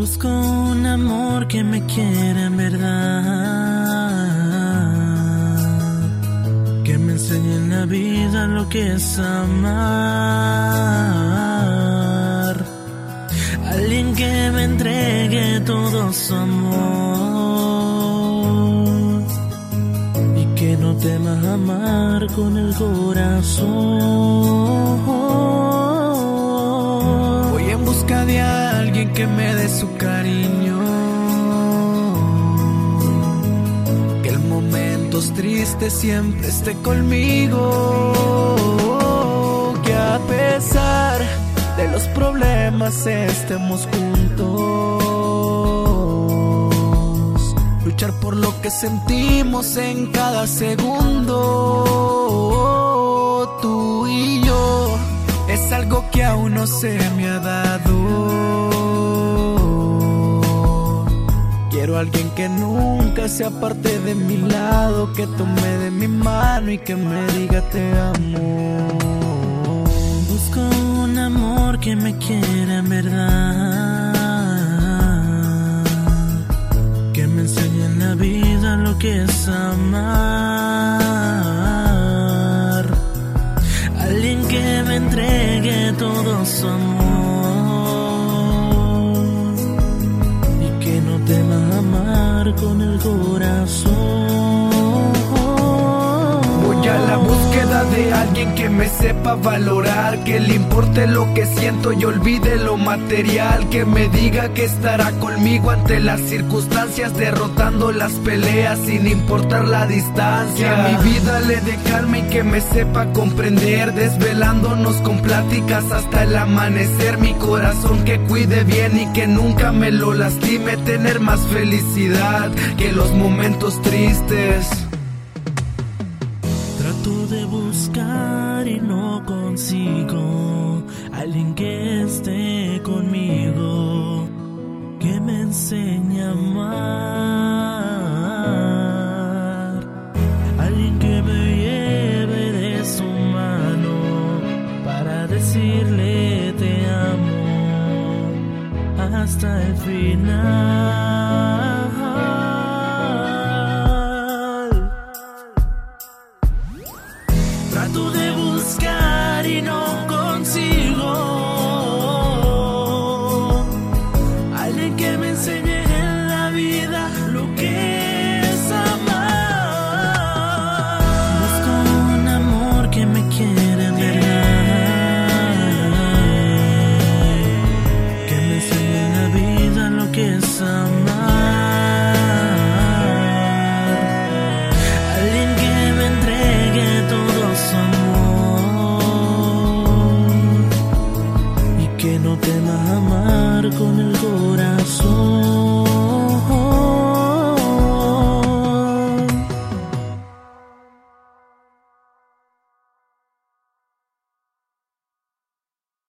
Busco un amor que me quiera en verdad, que me enseñe en la vida lo que es amar. Alguien que me entregue todo su amor y que no tema amar con el corazón. Voy en busca de alguien que me dé su cariño, que en momentos tristes siempre esté conmigo, que a pesar de los problemas estemos juntos, luchar por lo que sentimos en cada segundo. Tú y yo es algo que aún no se me ha dado. Quiero a alguien que nunca se aparte de mi lado, que tome de mi mano y que me diga te amo. Busco un amor que me quiera en verdad, que me enseñe en la vida lo que es amar. Alguien que me entregue todo su amor y que no tema amar con el corazón. Voy a la búsqueda de alguien que me sepa valorar, que le importe lo que siento y olvide lo material, que me diga que estará conmigo ante las circunstancias, derrotando las peleas sin importar la distancia. Que a mi vida le dé calma y que me sepa comprender, desvelándonos con pláticas hasta el amanecer. Mi corazón que cuide bien y que nunca me lo lastime, tener más felicidad que los momentos tristes. Trato de buscar y no consigo alguien que esté conmigo, que me enseñe a amar. Alguien que me lleve de su mano para decirle te amo hasta el final. Trato de buscar y no consigo alguien que me enseñe en la vida lo que es amar. Busco un amor que me quiera en verdad, que me enseñe en la vida lo que es amar. Alguien que me entregue todo su amor y que no tema amar con el corazón.